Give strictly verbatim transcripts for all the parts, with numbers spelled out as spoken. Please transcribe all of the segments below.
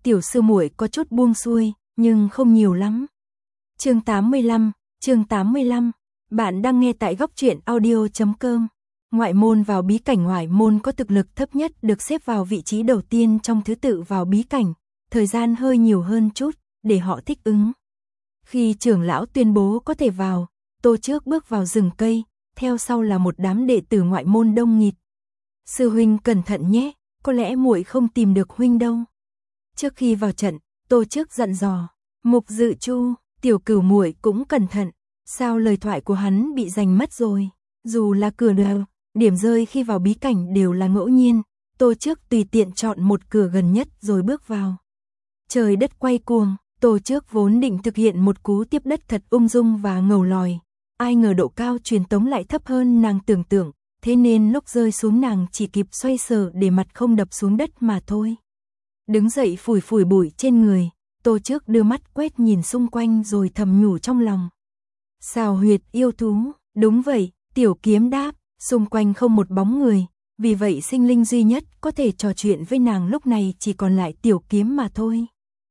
tiểu sư muội có chút buông xuôi, nhưng không nhiều lắm. Chương tám mươi lăm, chương tám mươi lăm, bạn đang nghe tại góc truyện audio chấm com. Ngoại môn vào bí cảnh, ngoại môn có thực lực thấp nhất được xếp vào vị trí đầu tiên trong thứ tự vào bí cảnh, thời gian hơi nhiều hơn chút, để họ thích ứng. Khi trưởng lão tuyên bố có thể vào, Tô Trước bước vào rừng cây, theo sau là một đám đệ tử ngoại môn đông nghịt. Sư huynh cẩn thận nhé, có lẽ muội không tìm được huynh đâu. Trước khi vào trận, Tô Trước dặn dò, Mục Dự Chu, tiểu cửu muội cũng cẩn thận, sao lời thoại của hắn bị giành mất rồi. Dù là cửa nào, điểm rơi khi vào bí cảnh đều là ngẫu nhiên, Tô Trước tùy tiện chọn một cửa gần nhất rồi bước vào. Trời đất quay cuồng, Tô Trước vốn định thực hiện một cú tiếp đất thật ung dung và ngầu lòi, ai ngờ độ cao truyền tống lại thấp hơn nàng tưởng tượng, thế nên lúc rơi xuống nàng chỉ kịp xoay sở để mặt không đập xuống đất mà thôi. Đứng dậy phủi phủi bụi trên người, Tô Trước đưa mắt quét nhìn xung quanh rồi thầm nhủ trong lòng. Xào huyệt yêu thú, đúng vậy, tiểu kiếm đáp, xung quanh không một bóng người, vì vậy sinh linh duy nhất có thể trò chuyện với nàng lúc này chỉ còn lại tiểu kiếm mà thôi.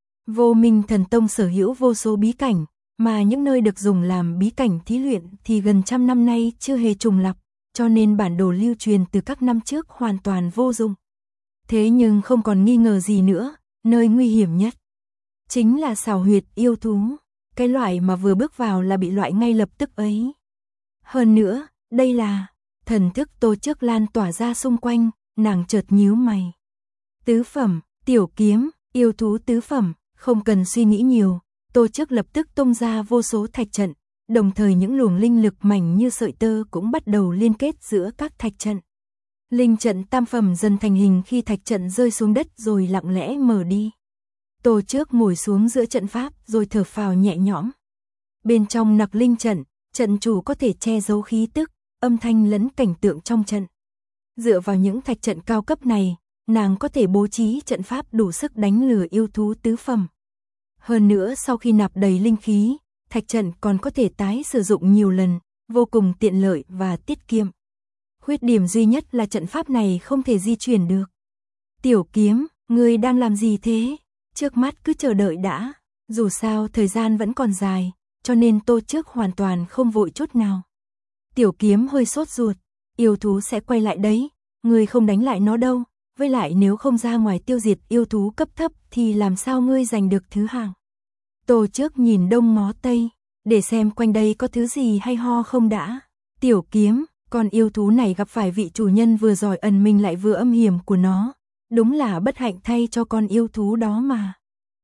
Vô Minh Thần Tông sở hữu vô số bí cảnh, mà những nơi được dùng làm bí cảnh thí luyện thì gần trăm năm nay chưa hề trùng lặp, cho nên bản đồ lưu truyền từ các năm trước hoàn toàn vô dụng. Thế nhưng không còn nghi ngờ gì nữa, nơi nguy hiểm nhất chính là xào huyệt yêu thú, cái loại mà vừa bước vào là bị loại ngay lập tức ấy. Hơn nữa, đây là thần thức Tô Trước lan tỏa ra xung quanh, nàng chợt nhíu mày. Tứ phẩm, tiểu kiếm, yêu thú tứ phẩm, không cần suy nghĩ nhiều, Tô Trước lập tức tung ra vô số thạch trận, đồng thời những luồng linh lực mảnh như sợi tơ cũng bắt đầu liên kết giữa các thạch trận. Linh trận tam phẩm dần thành hình khi thạch trận rơi xuống đất rồi lặng lẽ mở đi. Tô Trước ngồi xuống giữa trận pháp rồi thở phào nhẹ nhõm. Bên trong nặc linh trận, trận chủ có thể che giấu khí tức, âm thanh lẫn cảnh tượng trong trận. Dựa vào những thạch trận cao cấp này, nàng có thể bố trí trận pháp đủ sức đánh lừa yêu thú tứ phẩm. Hơn nữa sau khi nạp đầy linh khí, thạch trận còn có thể tái sử dụng nhiều lần, vô cùng tiện lợi và tiết kiệm. Khuyết điểm duy nhất là trận pháp này không thể di chuyển được. Tiểu kiếm, ngươi đang làm gì thế? Trước mắt cứ chờ đợi đã, dù sao thời gian vẫn còn dài, cho nên Tô Trước hoàn toàn không vội chút nào. Tiểu kiếm hơi sốt ruột, yêu thú sẽ quay lại đấy, ngươi không đánh lại nó đâu, với lại nếu không ra ngoài tiêu diệt yêu thú cấp thấp thì làm sao ngươi giành được thứ hạng. Tô Trước nhìn đông ngó tây, để xem quanh đây có thứ gì hay ho không đã. Tiểu kiếm, con yêu thú này gặp phải vị chủ nhân vừa giỏi ẩn mình lại vừa âm hiểm của nó, đúng là bất hạnh thay cho con yêu thú đó mà.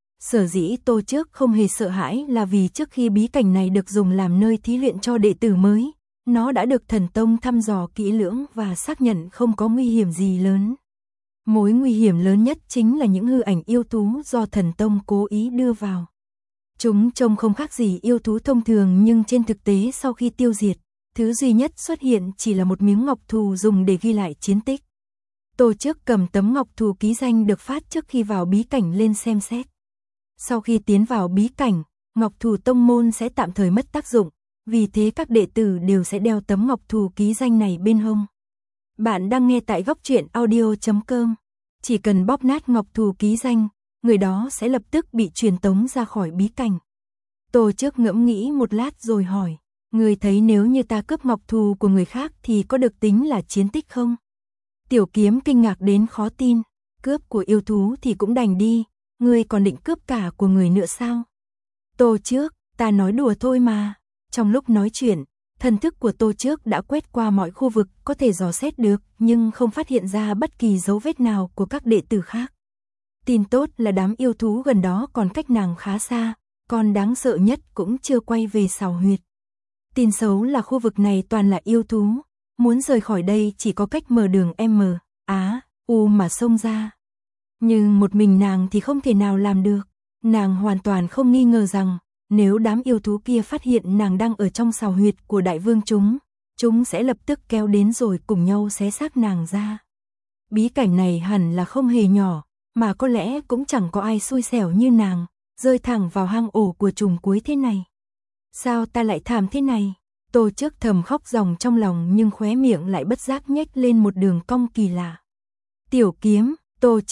Sở dĩ Tô Trước không hề sợ hãi là vì trước khi bí cảnh này được dùng làm nơi thí luyện cho đệ tử mới, nó đã được thần tông thăm dò kỹ lưỡng và xác nhận không có nguy hiểm gì lớn. Mối nguy hiểm lớn nhất chính là những hư ảnh yêu thú do thần tông cố ý đưa vào. Chúng trông không khác gì yêu thú thông thường nhưng trên thực tế sau khi tiêu diệt, thứ duy nhất xuất hiện chỉ là một miếng ngọc thù dùng để ghi lại chiến tích. Tô Trước cầm tấm ngọc thù ký danh được phát trước khi vào bí cảnh lên xem xét. Sau khi tiến vào bí cảnh, ngọc thù tông môn sẽ tạm thời mất tác dụng, vì thế các đệ tử đều sẽ đeo tấm ngọc thù ký danh này bên hông. Bạn đang nghe tại góc truyện audio chấm com. Chỉ cần bóp nát ngọc thù ký danh, người đó sẽ lập tức bị truyền tống ra khỏi bí cảnh. Tô Trước ngẫm nghĩ một lát rồi hỏi, người thấy nếu như ta cướp ngọc thù của người khác thì có được tính là chiến tích không? Tiểu kiếm kinh ngạc đến khó tin, cướp của yêu thú thì cũng đành đi, ngươi còn định cướp cả của người nữa sao? Tô Trước, ta nói đùa thôi mà. Trong lúc nói chuyện, thần thức của Tô Trước đã quét qua mọi khu vực có thể dò xét được, nhưng không phát hiện ra bất kỳ dấu vết nào của các đệ tử khác. Tin tốt là đám yêu thú gần đó còn cách nàng khá xa, còn đáng sợ nhất cũng chưa quay về xào huyệt. Tin xấu là khu vực này toàn là yêu thú, muốn rời khỏi đây chỉ có cách mở đường M, Á, U mà xông ra. Nhưng một mình nàng thì không thể nào làm được, nàng hoàn toàn không nghi ngờ rằng nếu đám yêu thú kia phát hiện nàng đang ở trong xào huyệt của đại vương chúng, chúng sẽ lập tức kéo đến rồi cùng nhau xé xác nàng ra. Bí cảnh này hẳn là không hề nhỏ, mà có lẽ cũng chẳng có ai xui xẻo như nàng, rơi thẳng vào hang ổ của trùng cuối thế này. Sao ta lại thảm thế này? Tô Trước thầm khóc ròng trong lòng nhưng khóe miệng lại bất giác nhếch lên một đường cong kỳ lạ. Tiểu kiếm, Tô Trước,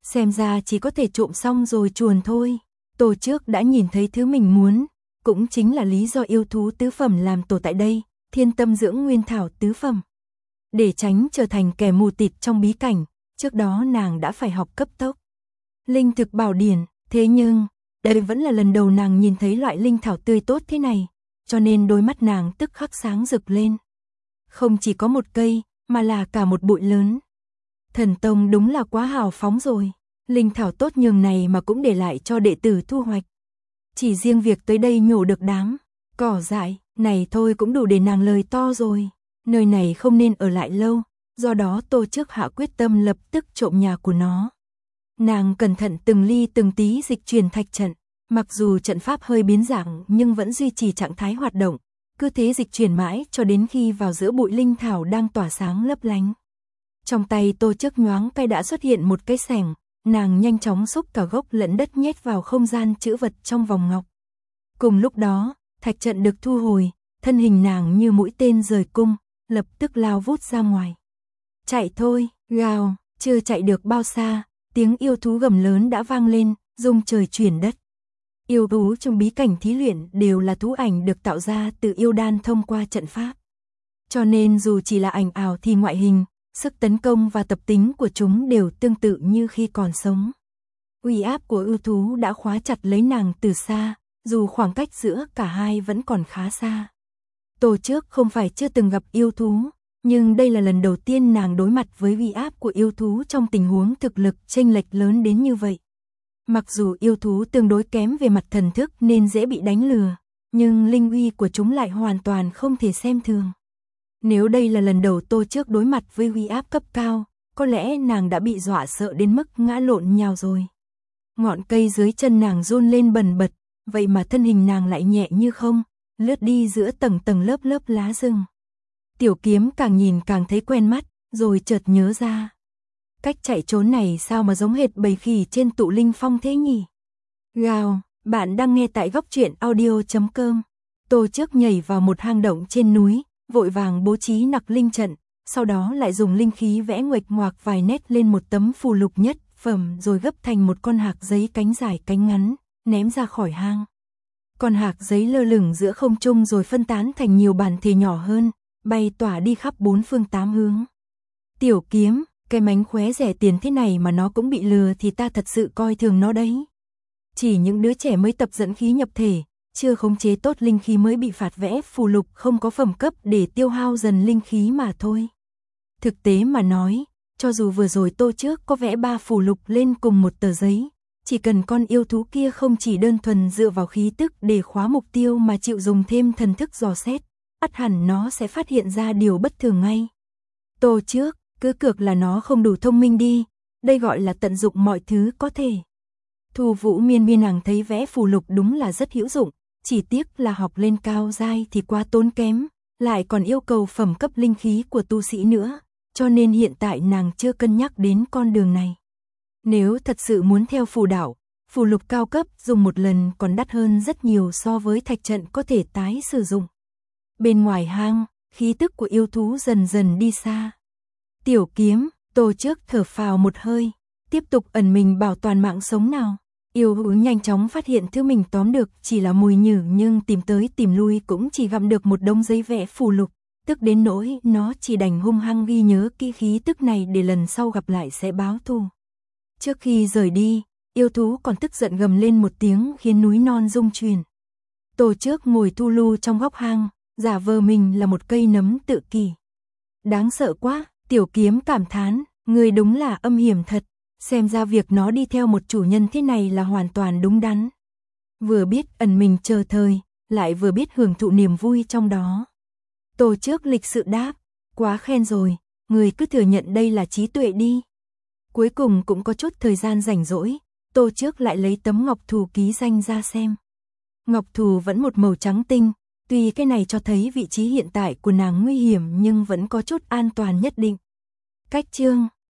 Xem ra chỉ có thể trộm xong rồi chuồn thôi. Tô Trước đã nhìn thấy thứ mình muốn, cũng chính là lý do yêu thú tứ phẩm làm tổ tại đây, Thiên Tâm Dưỡng Nguyên Thảo tứ phẩm. Để tránh trở thành kẻ mù tịt trong bí cảnh, trước đó nàng đã phải học cấp tốc linh thực bảo điển, thế nhưng đây vẫn là lần đầu nàng nhìn thấy loại linh thảo tươi tốt thế này, cho nên đôi mắt nàng tức khắc sáng rực lên. Không chỉ có một cây, mà là cả một bụi lớn. Thần Tông đúng là quá hào phóng rồi, linh thảo tốt nhường này mà cũng để lại cho đệ tử thu hoạch. Chỉ riêng việc tới đây nhổ được đám cỏ dại này thôi cũng đủ để nàng lời to rồi. Nơi này không nên ở lại lâu, do đó Tô Trước hạ quyết tâm lập tức trộm nhà của nó. Nàng cẩn thận từng ly từng tí dịch chuyển thạch trận, mặc dù trận pháp hơi biến dạng nhưng vẫn duy trì trạng thái hoạt động, cứ thế dịch chuyển mãi cho đến khi vào giữa bụi linh thảo đang tỏa sáng lấp lánh. Trong tay Tô Trước nhoáng cái đã xuất hiện một cái xẻng, nàng nhanh chóng xúc cả gốc lẫn đất nhét vào không gian trữ vật trong vòng ngọc. Cùng lúc đó, thạch trận được thu hồi, thân hình nàng như mũi tên rời cung, lập tức lao vút ra ngoài. Chạy thôi, gào, chưa chạy được bao xa, tiếng yêu thú gầm lớn đã vang lên, rung trời chuyển đất. Yêu thú trong bí cảnh thí luyện đều là thú ảnh được tạo ra từ yêu đan thông qua trận pháp. Cho nên dù chỉ là ảnh ảo thì ngoại hình, sức tấn công và tập tính của chúng đều tương tự như khi còn sống. Uy áp của yêu thú đã khóa chặt lấy nàng từ xa, dù khoảng cách giữa cả hai vẫn còn khá xa. Tô Trước không phải chưa từng gặp yêu thú, nhưng đây là lần đầu tiên nàng đối mặt với uy áp của yêu thú trong tình huống thực lực chênh lệch lớn đến như vậy. Mặc dù yêu thú tương đối kém về mặt thần thức nên dễ bị đánh lừa, nhưng linh uy của chúng lại hoàn toàn không thể xem thường. Nếu đây là lần đầu Tô Trước đối mặt với uy áp cấp cao, có lẽ nàng đã bị dọa sợ đến mức ngã lộn nhào rồi. Ngọn cây dưới chân nàng run lên bần bật, vậy mà thân hình nàng lại nhẹ như không, lướt đi giữa tầng tầng lớp lớp lá rừng. Tiểu Kiếm càng nhìn càng thấy quen mắt, rồi chợt nhớ ra. Cách chạy trốn này sao mà giống hệt bầy khỉ trên tụ linh phong thế nhỉ? Gào, bạn đang nghe tại góc truyện audio chấm com. Tô Trước nhảy vào một hang động trên núi, vội vàng bố trí nặc linh trận, sau đó lại dùng linh khí vẽ nguệch ngoạc vài nét lên một tấm phù lục nhất phẩm rồi gấp thành một con hạc giấy cánh dài cánh ngắn, ném ra khỏi hang. Con hạc giấy lơ lửng giữa không trung rồi phân tán thành nhiều bản thể nhỏ hơn, bay tỏa đi khắp bốn phương tám hướng. Tiểu Kiếm, cái mánh khóe rẻ tiền thế này mà nó cũng bị lừa thì ta thật sự coi thường nó đấy. Chỉ những đứa trẻ mới tập dẫn khí nhập thể, chưa khống chế tốt linh khí mới bị phạt vẽ phù lục không có phẩm cấp để tiêu hao dần linh khí mà thôi. Thực tế mà nói, cho dù vừa rồi Tô Trước có vẽ ba phù lục lên cùng một tờ giấy, chỉ cần con yêu thú kia không chỉ đơn thuần dựa vào khí tức để khóa mục tiêu mà chịu dùng thêm thần thức dò xét, ắt hẳn nó sẽ phát hiện ra điều bất thường ngay. Tô Trước, cứ cược là nó không đủ thông minh đi, đây gọi là tận dụng mọi thứ có thể. Thu Vũ Miên Miên nàng thấy vẽ phù lục đúng là rất hữu dụng, chỉ tiếc là học lên cao giai thì quá tốn kém, lại còn yêu cầu phẩm cấp linh khí của tu sĩ nữa, cho nên hiện tại nàng chưa cân nhắc đến con đường này. Nếu thật sự muốn theo phù đạo, phù lục cao cấp dùng một lần còn đắt hơn rất nhiều so với thạch trận có thể tái sử dụng. Bên ngoài hang, khí tức của yêu thú dần dần đi xa. Tiểu Kiếm, Tô Trước thở phào một hơi, tiếp tục ẩn mình bảo toàn mạng sống nào. Yêu thú nhanh chóng phát hiện thứ mình tóm được chỉ là mùi nhử nhưng tìm tới tìm lui cũng chỉ gặm được một đống giấy vẽ phù lục, tức đến nỗi nó chỉ đành hung hăng ghi nhớ kỹ khí tức này để lần sau gặp lại sẽ báo thù. Trước khi rời đi, yêu thú còn tức giận gầm lên một tiếng khiến núi non rung chuyển. Tô Trước ngồi thu lu trong góc hang, giả vờ mình là một cây nấm tự kỷ. Đáng sợ quá, Tiểu Kiếm cảm thán, người đúng là âm hiểm thật, xem ra việc nó đi theo một chủ nhân thế này là hoàn toàn đúng đắn. Vừa biết ẩn mình chờ thời, lại vừa biết hưởng thụ niềm vui trong đó. Tô Trước lịch sự đáp, quá khen rồi, người cứ thừa nhận đây là trí tuệ đi. Cuối cùng cũng có chút thời gian rảnh rỗi, Tô Trước lại lấy tấm ngọc thù ký danh ra xem. Ngọc thù vẫn một màu trắng tinh, tuy cái này cho thấy vị trí hiện tại của nàng nguy hiểm nhưng vẫn có chút an toàn nhất định. Cách chương